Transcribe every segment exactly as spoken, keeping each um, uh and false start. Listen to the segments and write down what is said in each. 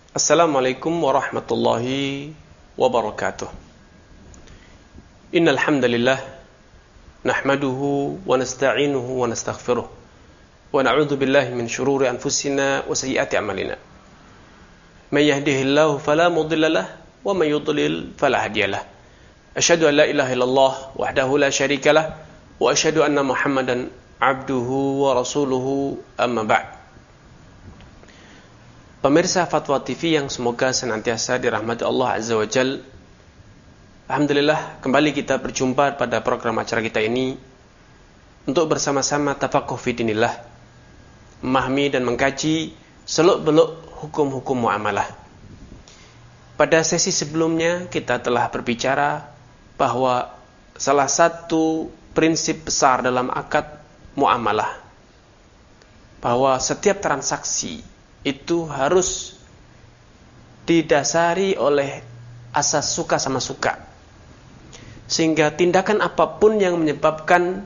Assalamualaikum warahmatullahi wabarakatuh. Innal hamdalillah nahmaduhu wa nasta'inuhu wa nastaghfiruh wa na'udzu billahi min shururi anfusina wa sayyiati a'malina. May yahdihillahu fala mudilla lahu wa may yudlil fala hadiya lahu. Asyhadu an la ilaha illallah wahdahu la syarika lahu wa asyhadu anna Muhammadan 'abduhu wa rasuluhu amma ba'd. Pemirsa Fatwa T V yang semoga senantiasa dirahmati Allah Azza wa Jal. Alhamdulillah, kembali kita berjumpa pada program acara kita ini untuk bersama-sama tafaqquh fi dinillah, memahami dan mengkaji seluk-beluk hukum-hukum muamalah. Pada sesi sebelumnya kita telah berbicara bahwa salah satu prinsip besar dalam akad muamalah, bahwa setiap transaksi itu harus didasari oleh asas suka sama suka, sehingga tindakan apapun yang menyebabkan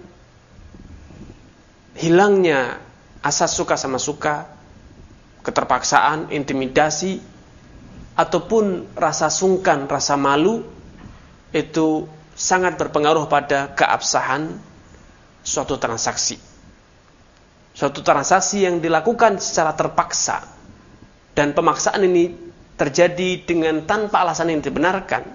hilangnya asas suka sama suka, keterpaksaan, intimidasi, ataupun rasa sungkan, rasa malu, itu sangat berpengaruh pada keabsahan suatu transaksi. Suatu transaksi yang dilakukan secara terpaksa dan pemaksaan ini terjadi dengan tanpa alasan yang dibenarkan,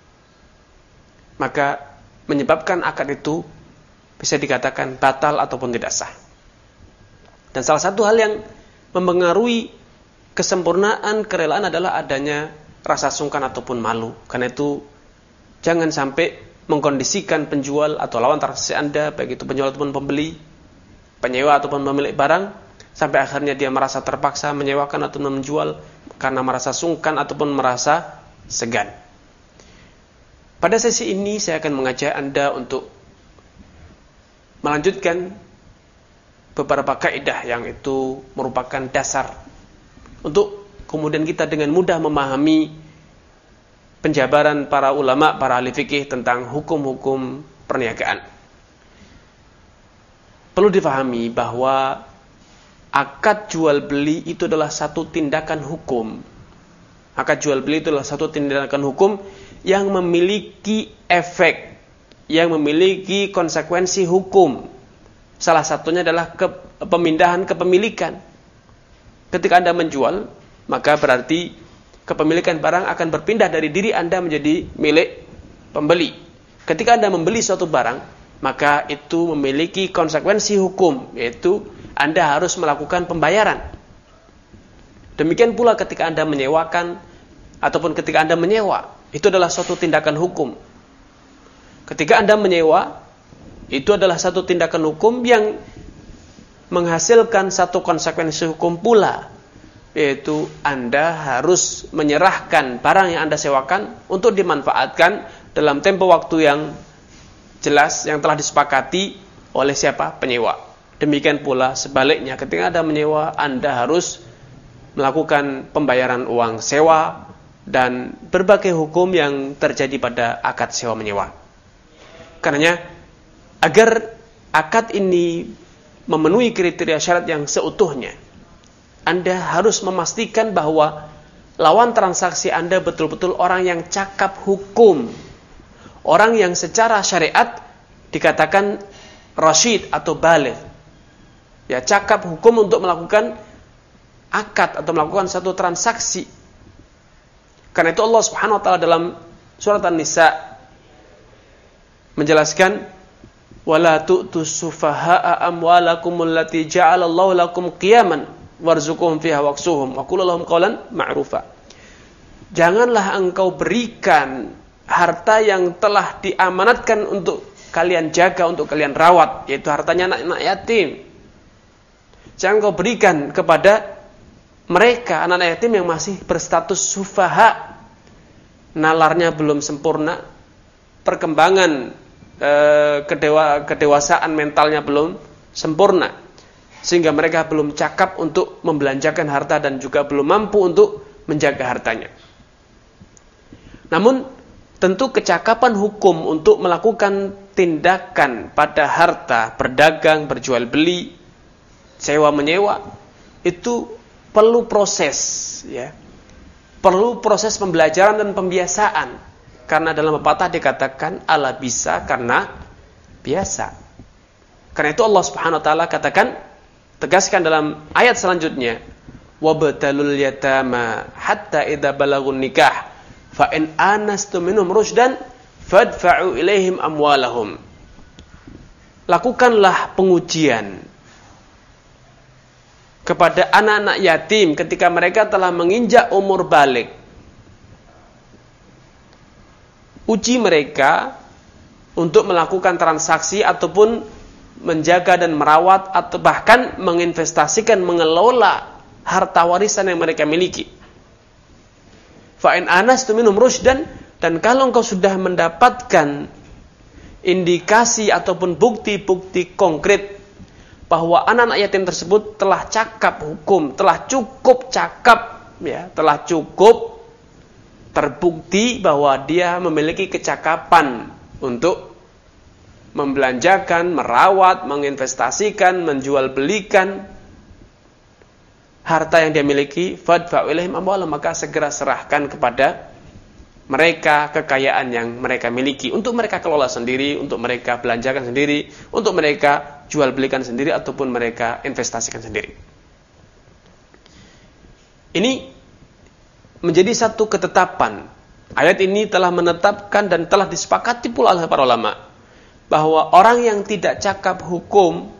maka menyebabkan akad itu bisa dikatakan batal ataupun tidak sah. Dan salah satu hal yang mempengaruhi kesempurnaan kerelaan adalah adanya rasa sungkan ataupun malu. Karena itu jangan sampai mengkondisikan penjual atau lawan transaksi Anda, baik itu penjual ataupun pembeli, penyewa ataupun pemilik barang, sampai akhirnya dia merasa terpaksa menyewakan atau menjual karena merasa sungkan ataupun merasa segan. Pada sesi ini saya akan mengajak Anda untuk melanjutkan beberapa kaidah yang itu merupakan dasar untuk kemudian kita dengan mudah memahami penjabaran para ulama, para ahli fikih tentang hukum-hukum perniagaan. Perlu difahami bahwa akad jual beli itu adalah satu tindakan hukum. Akad jual beli itu adalah satu tindakan hukum yang memiliki efek, yang memiliki konsekuensi hukum. Salah satunya adalah ke, pemindahan kepemilikan. Ketika Anda menjual, maka berarti kepemilikan barang akan berpindah dari diri Anda menjadi milik pembeli. Ketika Anda membeli suatu barang, maka itu memiliki konsekuensi hukum, yaitu Anda harus melakukan pembayaran. Demikian pula ketika Anda menyewakan ataupun ketika Anda menyewa, itu adalah suatu tindakan hukum. Ketika Anda menyewa, itu adalah satu tindakan hukum yang menghasilkan satu konsekuensi hukum pula, yaitu Anda harus menyerahkan barang yang Anda sewakan untuk dimanfaatkan dalam tempo waktu yang jelas yang telah disepakati oleh siapa? Penyewa. Demikian pula sebaliknya, ketika Anda menyewa, Anda harus melakukan pembayaran uang sewa dan berbagai hukum yang terjadi pada akad sewa menyewa. Karenanya, agar akad ini memenuhi kriteria syarat yang seutuhnya, Anda harus memastikan bahwa lawan transaksi Anda betul-betul orang yang cakap hukum, orang yang secara syariat dikatakan rasyid atau baligh, ya, cakap hukum untuk melakukan akad atau melakukan satu transaksi. Karena itu Allah Subhanahu wa taala dalam surat An-Nisa menjelaskan, wala tu'tus sufaha'a amwalakum allati ja'alallahu lakum qiyaman warzuquhum fiha waqsuhum wa qul lahum qawlan ma'rufa. Janganlah engkau berikan harta yang telah diamanatkan untuk kalian jaga, untuk kalian rawat, yaitu hartanya anak-anak yatim. Jangan kau berikan kepada mereka, anak-anak yatim yang masih berstatus sufaha, nalarnya belum sempurna, perkembangan e, kedewa, kedewasaan mentalnya belum sempurna, sehingga mereka belum cakap untuk membelanjakan harta dan juga belum mampu untuk menjaga hartanya. Namun tentu kecakapan hukum untuk melakukan tindakan pada harta, berdagang, berjual beli, sewa menyewa, itu perlu proses, ya. perlu proses pembelajaran dan pembiasaan. Karena dalam pepatah dikatakan ala bisa karena biasa. Karena itu Allah Subhanahu wa taala katakan, tegaskan dalam ayat selanjutnya, wabtalul yatama hatta idza balagun nikah fa in anastum minhum rushdan fadfa'u ilaihim amwalahum. Lakukanlah pengujian kepada anak-anak yatim ketika mereka telah menginjak umur baligh. Uji mereka untuk melakukan transaksi ataupun menjaga dan merawat atau bahkan menginvestasikan, mengelola harta warisan yang mereka miliki. Fa in anastum minhum rushdan, dan kalau engkau sudah mendapatkan indikasi ataupun bukti-bukti konkret bahwa anak-anak yatim tersebut telah cakap hukum, telah cukup cakap, ya, telah cukup terbukti bahwa dia memiliki kecakapan untuk membelanjakan, merawat, menginvestasikan, menjual belikan harta yang dia miliki, fadfa'u ilaihim amwalahum, maka segera serahkan kepada mereka kekayaan yang mereka miliki untuk mereka kelola sendiri, untuk mereka belanjakan sendiri, untuk mereka jual belikan sendiri ataupun mereka investasikan sendiri. Ini menjadi satu ketetapan. Ayat ini telah menetapkan dan telah disepakati pula oleh para ulama bahwa orang yang tidak cakap hukum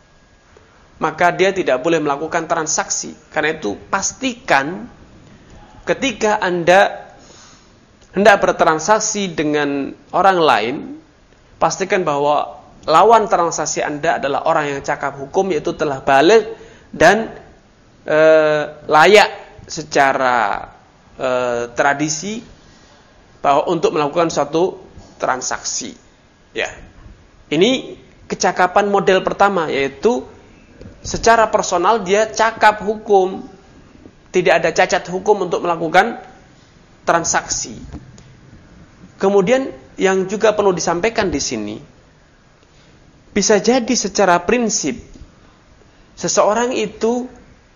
maka dia tidak boleh melakukan transaksi. Karena itu pastikan ketika Anda hendak bertransaksi dengan orang lain, pastikan bahwa lawan transaksi Anda adalah orang yang cakap hukum, yaitu telah baligh dan e, layak secara e, tradisi bahwa untuk melakukan suatu transaksi. Ya, ini kecakapan model pertama, yaitu secara personal dia cakap hukum, tidak ada cacat hukum untuk melakukan transaksi. Kemudian yang juga perlu disampaikan di sini, bisa jadi secara prinsip seseorang itu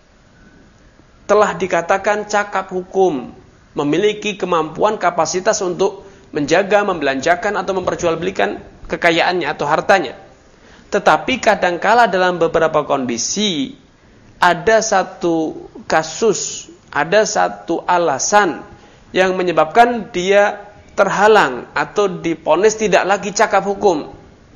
telah dikatakan cakap hukum, memiliki kemampuan kapasitas untuk menjaga, membelanjakan atau memperjualbelikan kekayaannya atau hartanya. Tetapi kadangkala dalam beberapa kondisi ada satu kasus, ada satu alasan yang menyebabkan dia terhalang atau diponis tidak lagi cakap hukum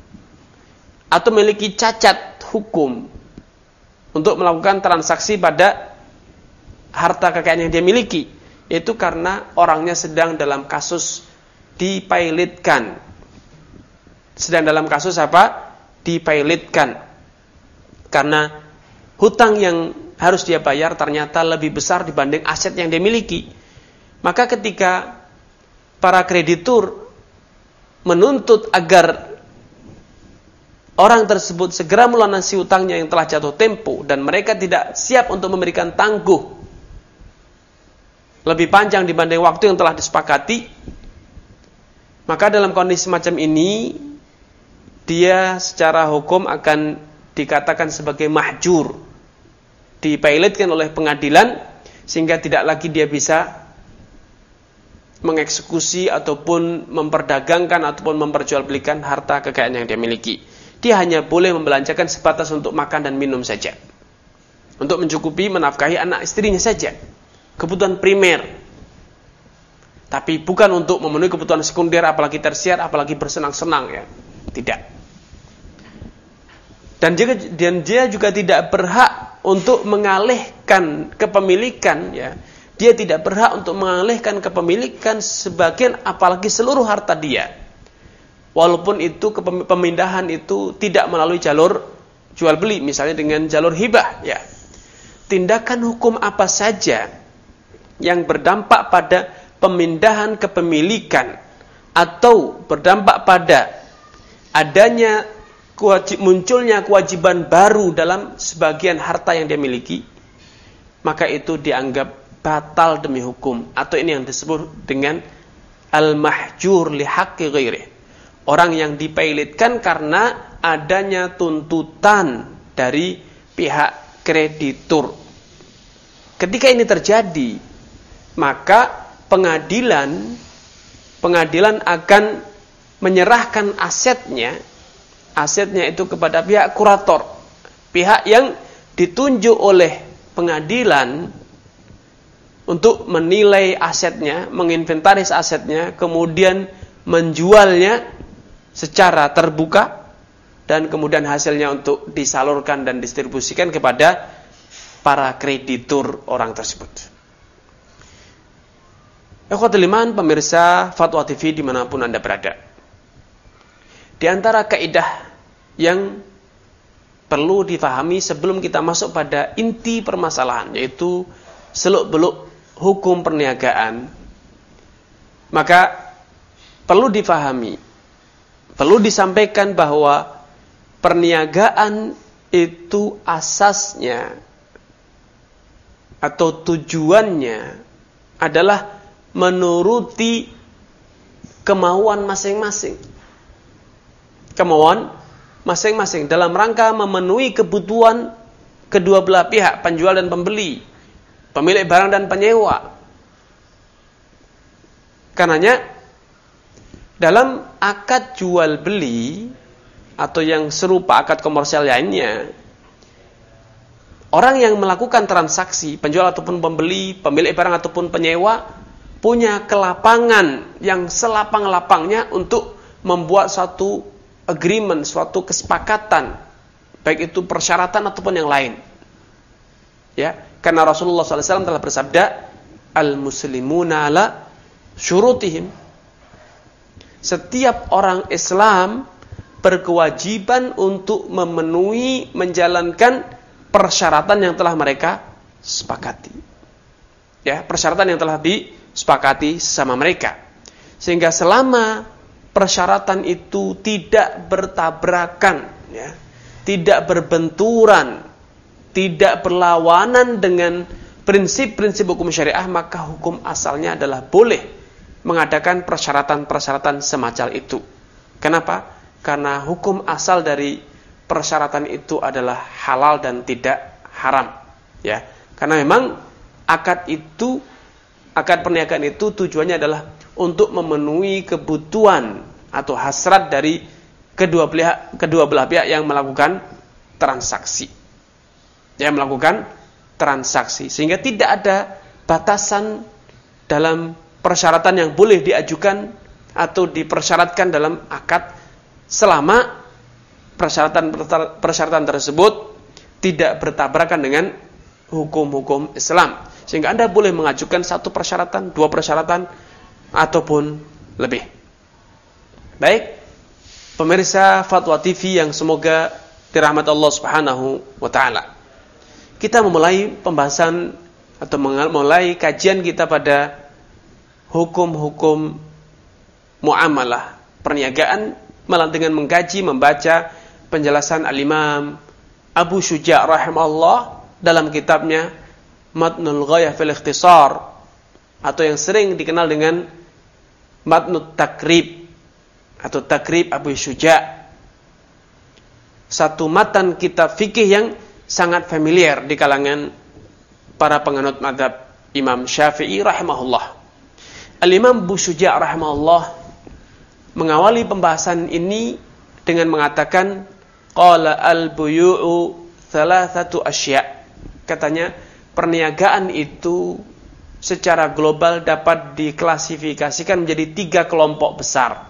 atau memiliki cacat hukum untuk melakukan transaksi pada harta kekayaan yang dia miliki, yaitu karena orangnya sedang dalam kasus dipailitkan. Sedang dalam kasus apa? Dipailitkan. Karena hutang yang harus dia bayar ternyata lebih besar dibanding aset yang dia miliki. Maka ketika para kreditur menuntut agar orang tersebut segera melunasi hutangnya yang telah jatuh tempo dan mereka tidak siap untuk memberikan tangguh lebih panjang dibanding waktu yang telah disepakati, maka dalam kondisi semacam ini dia secara hukum akan dikatakan sebagai mahjur, dipailitkan oleh pengadilan sehingga tidak lagi dia bisa mengeksekusi ataupun memperdagangkan ataupun memperjualbelikan harta kekayaan yang dia miliki. Dia hanya boleh membelanjakan sebatas untuk makan dan minum saja, untuk mencukupi menafkahi anak istrinya saja, kebutuhan primer, tapi bukan untuk memenuhi kebutuhan sekunder, apalagi tersier, apalagi bersenang-senang, ya, tidak. Dan dia, dan dia juga tidak berhak untuk mengalihkan kepemilikan, ya. Dia tidak berhak untuk mengalihkan kepemilikan sebagian apalagi seluruh harta dia. Walaupun itu pemindahan itu tidak melalui jalur jual beli, misalnya dengan jalur hibah, ya. Tindakan hukum apa saja yang berdampak pada pemindahan kepemilikan atau berdampak pada adanya kewajib, munculnya kewajiban baru dalam sebagian harta yang dia miliki, maka itu dianggap batal demi hukum, atau ini yang disebut dengan al-mahjur li haqqi ghairih. Orang yang dipailitkan karena adanya tuntutan dari pihak kreditur. Ketika ini terjadi, maka pengadilan pengadilan akan menyerahkan asetnya, asetnya itu kepada pihak kurator, pihak yang ditunjuk oleh pengadilan untuk menilai asetnya, menginventaris asetnya, kemudian menjualnya secara terbuka, dan kemudian hasilnya untuk disalurkan dan distribusikan kepada para kreditur orang tersebut. Ikhwatul iman, pemirsa Fatwa T V dimanapun Anda berada, di antara kaidah yang perlu difahami sebelum kita masuk pada inti permasalahan, yaitu seluk-beluk hukum perniagaan, maka perlu difahami, perlu disampaikan bahwa perniagaan itu asasnya atau tujuannya adalah menuruti kemauan masing-masing. Kemauan masing-masing dalam rangka memenuhi kebutuhan kedua belah pihak, penjual dan pembeli, pemilik barang dan penyewa. Karenanya dalam akad jual beli atau yang serupa akad komersial lainnya, orang yang melakukan transaksi, penjual ataupun pembeli, pemilik barang ataupun penyewa, punya kelapangan yang selapang-lapangnya untuk membuat suatu agreement, suatu kesepakatan, baik itu persyaratan ataupun yang lain. Ya, karena Rasulullah shallallahu alaihi wasallam telah bersabda, al-muslimuna ala syurutihim. Setiap orang Islam berkewajiban untuk memenuhi, menjalankan persyaratan yang telah mereka sepakati. Ya, persyaratan yang telah disepakati sama mereka. Sehingga selama persyaratan itu tidak bertabrakan, ya, tidak berbenturan, tidak berlawanan dengan prinsip-prinsip hukum syariah, maka hukum asalnya adalah boleh mengadakan persyaratan-persyaratan semacam itu. Kenapa? Karena hukum asal dari persyaratan itu adalah halal dan tidak haram, ya. Karena memang akad itu, akad perniagaan itu tujuannya adalah untuk memenuhi kebutuhan atau hasrat dari kedua pihak, kedua belah pihak yang melakukan transaksi, yang melakukan transaksi, sehingga tidak ada batasan dalam persyaratan yang boleh diajukan atau dipersyaratkan dalam akad, selama persyaratan persyaratan tersebut tidak bertabrakan dengan hukum-hukum Islam, sehingga Anda boleh mengajukan satu persyaratan, dua persyaratan, ataupun lebih. Baik, pemirsa Fatwa T V yang semoga dirahmati Allah Subhanahu wa taala. Kita memulai pembahasan atau memulai kajian kita pada hukum-hukum muamalah, perniagaan, malah dengan mengkaji, membaca penjelasan Al-Imam Abu Syuja' rahimahullah dalam kitabnya Matnul Ghayah fil Ikhtisar, atau yang sering dikenal dengan Matnut Takrib atau Takrib Abu Syuja'. Satu matan kitab fikih yang sangat familiar di kalangan para penganut mazhab Imam Syafi'i rahimahullah. Al-Imam Abu Syuja' rahimahullah mengawali pembahasan ini dengan mengatakan, qala al-buyu'u thalathatu asya'. Katanya, perniagaan itu secara global dapat diklasifikasikan menjadi tiga kelompok besar.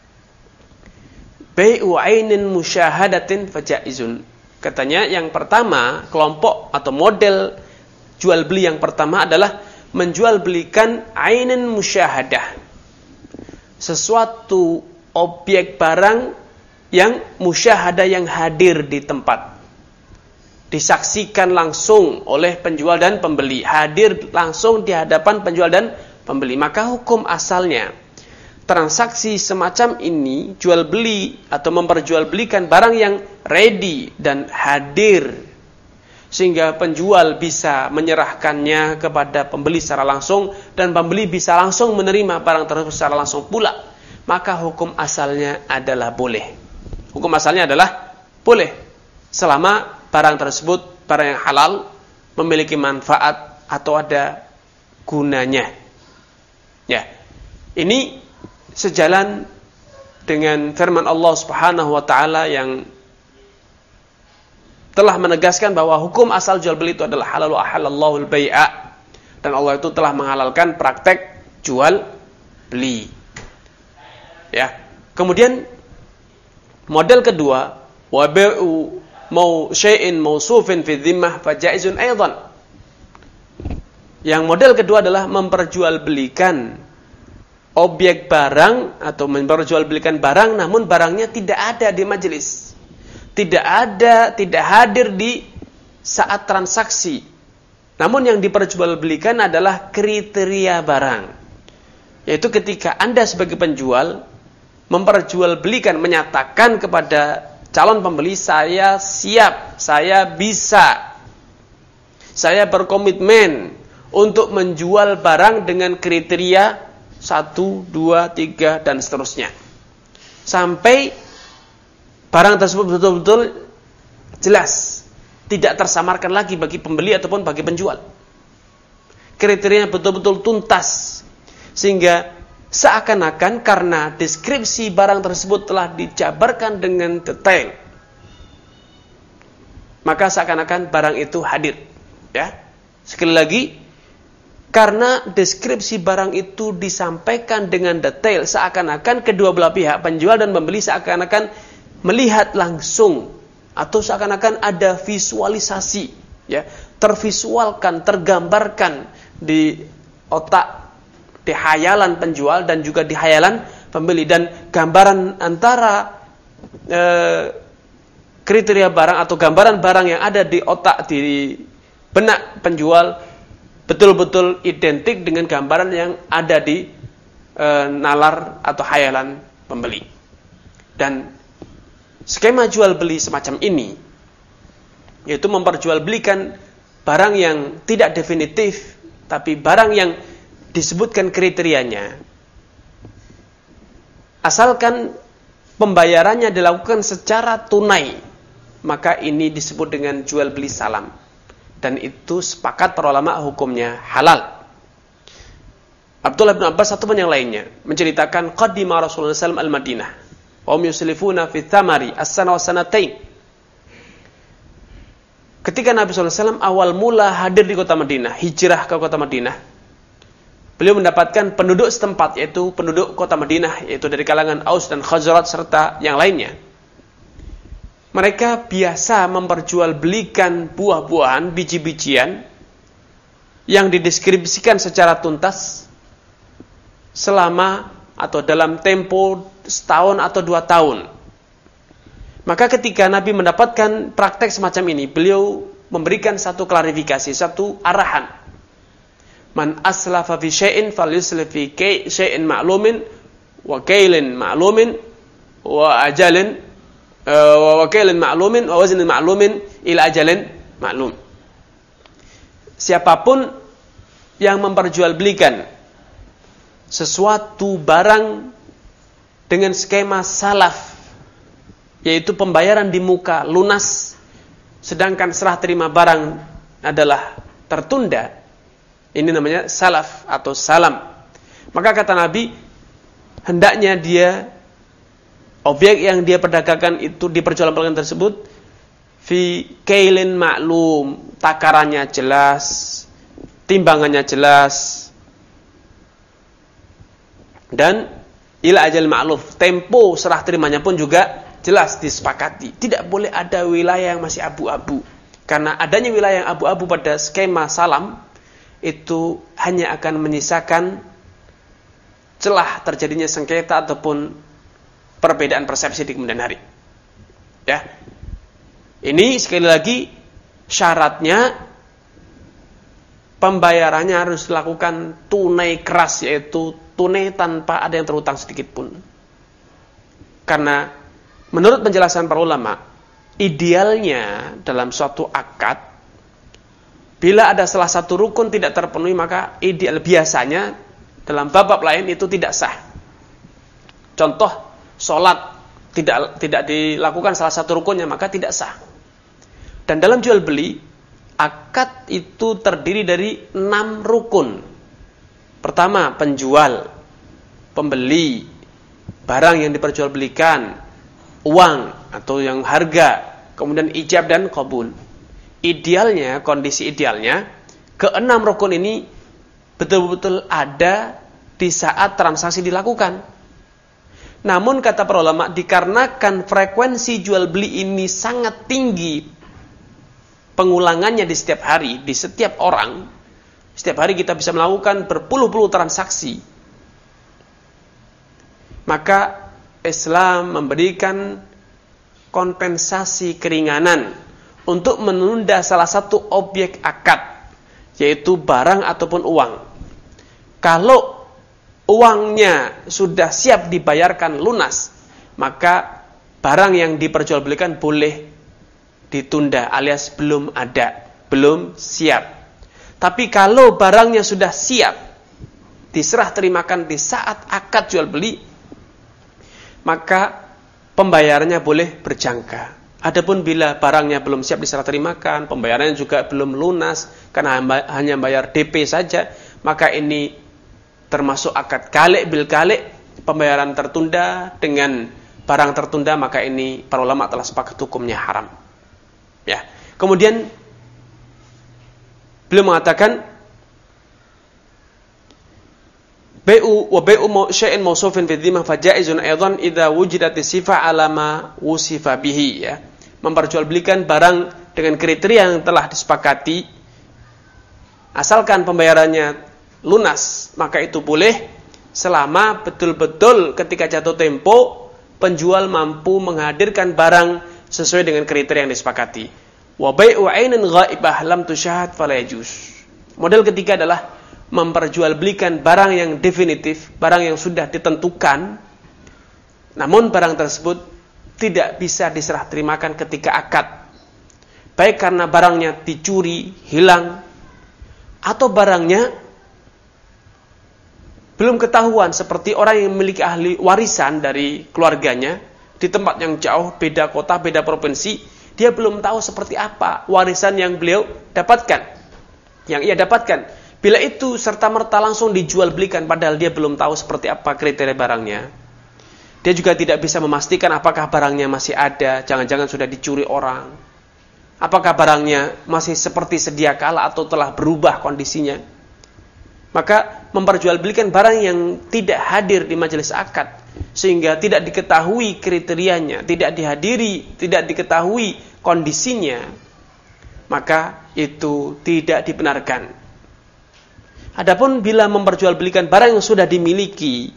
Bai'u 'ainin musyahadatin fajaizun. Katanya yang pertama, kelompok atau model jual beli yang pertama adalah menjual belikan 'ainin musyahadah. Sesuatu objek barang yang musyahadah, yang hadir di tempat, disaksikan langsung oleh penjual dan pembeli, hadir langsung di hadapan penjual dan pembeli. Maka hukum asalnya transaksi semacam ini, jual beli atau memperjualbelikan barang yang ready dan hadir, sehingga penjual bisa menyerahkannya kepada pembeli secara langsung dan pembeli bisa langsung menerima barang tersebut secara langsung pula, maka hukum asalnya adalah boleh. Hukum asalnya adalah boleh selama barang tersebut barang yang halal, memiliki manfaat atau ada gunanya. Ya. Ini sejalan dengan firman Allah Subhanahu wa taala yang telah menegaskan bahwa hukum asal jual beli itu adalah halal wa ahallallahu al-bai'a, dan Allah itu telah menghalalkan praktek jual beli. Ya. Kemudian model kedua, wa bai'u mau syai'in mausufin fi dhimmah fa jaizun aidan. Yang model kedua adalah memperjualbelikan objek barang atau memperjualbelikan barang namun barangnya tidak ada di majelis. Tidak ada, tidak hadir di saat transaksi. Namun yang diperjualbelikan adalah kriteria barang. Yaitu ketika Anda sebagai penjual memperjualbelikan, menyatakan kepada calon pembeli, saya siap, saya bisa, saya berkomitmen untuk menjual barang dengan kriteria satu, dua, tiga, dan seterusnya. Sampai barang tersebut betul-betul jelas, tidak tersamarkan lagi bagi pembeli ataupun bagi penjual. Kriterianya betul-betul tuntas, sehingga seakan-akan karena deskripsi barang tersebut telah dijabarkan dengan detail, maka seakan-akan barang itu hadir. Ya, sekali lagi, karena deskripsi barang itu disampaikan dengan detail, seakan-akan kedua belah pihak, penjual dan pembeli, seakan-akan melihat langsung atau seakan-akan ada visualisasi, ya, tervisualkan, tergambarkan di otak, di hayalan penjual dan juga di hayalan pembeli, dan gambaran antara e, kriteria barang atau gambaran barang yang ada di otak, di benak penjual betul-betul identik dengan gambaran yang ada di e, nalar atau hayalan pembeli. Dan skema jual beli semacam ini, yaitu memperjualbelikan barang yang tidak definitif, tapi barang yang disebutkan kriterianya, asalkan pembayarannya dilakukan secara tunai, maka ini disebut dengan jual beli salam, dan itu sepakat para ulama hukumnya halal. Abdullah bin Abbas ataupun yang lainnya menceritakan qadima Rasulullah sallallahu alaihi wasallam al-Madinah wa hum yuslifuna fi thamari as-sana wa sanatain. Ketika Nabi sallallahu alaihi wasallam awal mula hadir di kota Madinah, hijrah ke kota Madinah, beliau mendapatkan penduduk setempat, yaitu penduduk kota Madinah, yaitu dari kalangan Aus dan Khazraj serta yang lainnya. Mereka biasa memperjualbelikan buah-buahan, biji-bijian yang dideskripsikan secara tuntas selama atau dalam tempo setahun atau dua tahun. Maka ketika Nabi mendapatkan praktek semacam ini, beliau memberikan satu klarifikasi, satu arahan. Man aslafa fi syai'in falyuslif fi syai'in ma'lumin wa kailin ma'lumin wa ajalin wa kailin ma'lumin wa waznin ma'lumin ila ajalin ma'lum. Siapapun yang memperjualbelikan sesuatu barang dengan skema salaf, yaitu pembayaran di muka lunas, sedangkan serah terima barang adalah tertunda, ini namanya salaf atau salam. Maka kata Nabi, hendaknya dia, objek yang dia perdagangkan itu, diperjualbelikan tersebut, fi kailin maklum, takarannya jelas, timbangannya jelas, dan ila ajal ma'luf, tempo serah terimanya pun juga jelas disepakati. Tidak boleh ada wilayah yang masih abu-abu, karena adanya wilayah yang abu-abu pada skema salam itu hanya akan menyisakan celah terjadinya sengketa ataupun perbedaan persepsi di kemudian hari. Ya, ini sekali lagi syaratnya pembayarannya harus dilakukan tunai keras, yaitu tunai tanpa ada yang terhutang sedikit pun. Karena menurut penjelasan para ulama, idealnya dalam suatu akad, bila ada salah satu rukun tidak terpenuhi, maka ideal biasanya dalam bab-bab lain itu tidak sah. Contoh, sholat tidak tidak dilakukan salah satu rukunnya, maka tidak sah. Dan dalam jual beli, akad itu terdiri dari enam rukun. Pertama, penjual, pembeli, barang yang diperjualbelikan, uang atau yang harga, kemudian ijab dan qabul. Idealnya, kondisi idealnya, keenam rukun ini betul-betul ada di saat transaksi dilakukan. Namun kata para ulama, dikarenakan frekuensi jual beli ini sangat tinggi, pengulangannya di setiap hari, di setiap orang, setiap hari kita bisa melakukan berpuluh-puluh transaksi, maka Islam memberikan kompensasi keringanan untuk menunda salah satu objek akad, yaitu barang ataupun uang. Kalau uangnya sudah siap dibayarkan lunas, maka barang yang diperjualbelikan boleh ditunda alias belum ada, belum siap. Tapi kalau barangnya sudah siap, diserah terimakan di saat akad jual beli, maka pembayarannya boleh berjangka. Adapun bila barangnya belum siap diserah terimakan, pembayarannya juga belum lunas karena hanya bayar D P saja, maka ini termasuk akad kalik bil kalik, pembayaran tertunda dengan barang tertunda, maka ini para ulama telah sepakat hukumnya haram. Ya. Kemudian beliau mengatakan bai'u wa bai'u syai'in mawsufin fi dhimmah fajaizun aidan idza wujidat sifah ala ma wusifa bihi, ya. Memperjualbelikan barang dengan kriteria yang telah disepakati, asalkan pembayarannya lunas, maka itu boleh selama betul-betul ketika jatuh tempo penjual mampu menghadirkan barang sesuai dengan kriteria yang disepakati. Wa bai'u 'ainin ghaibah lam tusyahad fala yajuz. Model ketiga adalah memperjualbelikan barang yang definitif, barang yang sudah ditentukan, namun barang tersebut tidak bisa diserah terimakan ketika akad, baik karena barangnya dicuri, hilang, atau barangnya belum ketahuan, seperti orang yang memiliki ahli warisan dari keluarganya di tempat yang jauh, beda kota, beda provinsi, dia belum tahu seperti apa warisan yang beliau dapatkan, yang ia dapatkan. Bila itu serta-merta langsung dijual belikan padahal dia belum tahu seperti apa kriteria barangnya, dia juga tidak bisa memastikan apakah barangnya masih ada, jangan-jangan sudah dicuri orang, apakah barangnya masih seperti sedia kala atau telah berubah kondisinya. Maka memperjualbelikan barang yang tidak hadir di majelis akad, sehingga tidak diketahui kriterianya, tidak dihadiri, tidak diketahui kondisinya, maka itu tidak dibenarkan. Adapun bila memperjualbelikan barang yang sudah dimiliki,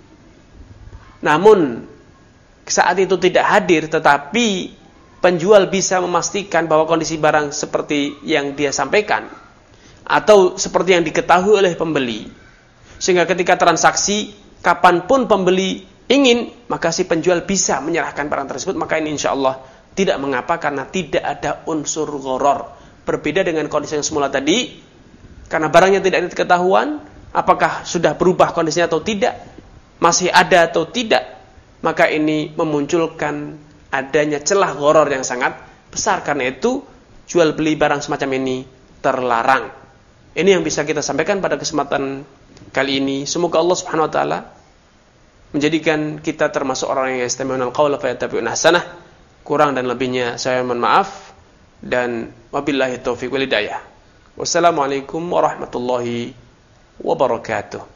namun saat itu tidak hadir, tetapi penjual bisa memastikan bahwa kondisi barang seperti yang dia sampaikan, atau seperti yang diketahui oleh pembeli, sehingga ketika transaksi, kapanpun pembeli ingin, maka si penjual bisa menyerahkan barang tersebut, maka ini insya Allah tidak mengapa karena tidak ada unsur gharar. Berbeda dengan kondisi yang semula tadi, karena barangnya tidak diketahuan, apakah sudah berubah kondisinya atau tidak, masih ada atau tidak, maka ini memunculkan adanya celah gharar yang sangat besar. Karena itu jual beli barang semacam ini terlarang. Ini yang bisa kita sampaikan pada kesempatan kali ini. Semoga Allah Subhanahu wa taala menjadikan kita termasuk orang yang yastami'una al-qaula fayattabi'una ahsanah. Kurang dan lebihnya saya mohon maaf, dan wabillahi taufiq wal hidayah. Wassalamualaikum warahmatullahi wabarakatuh.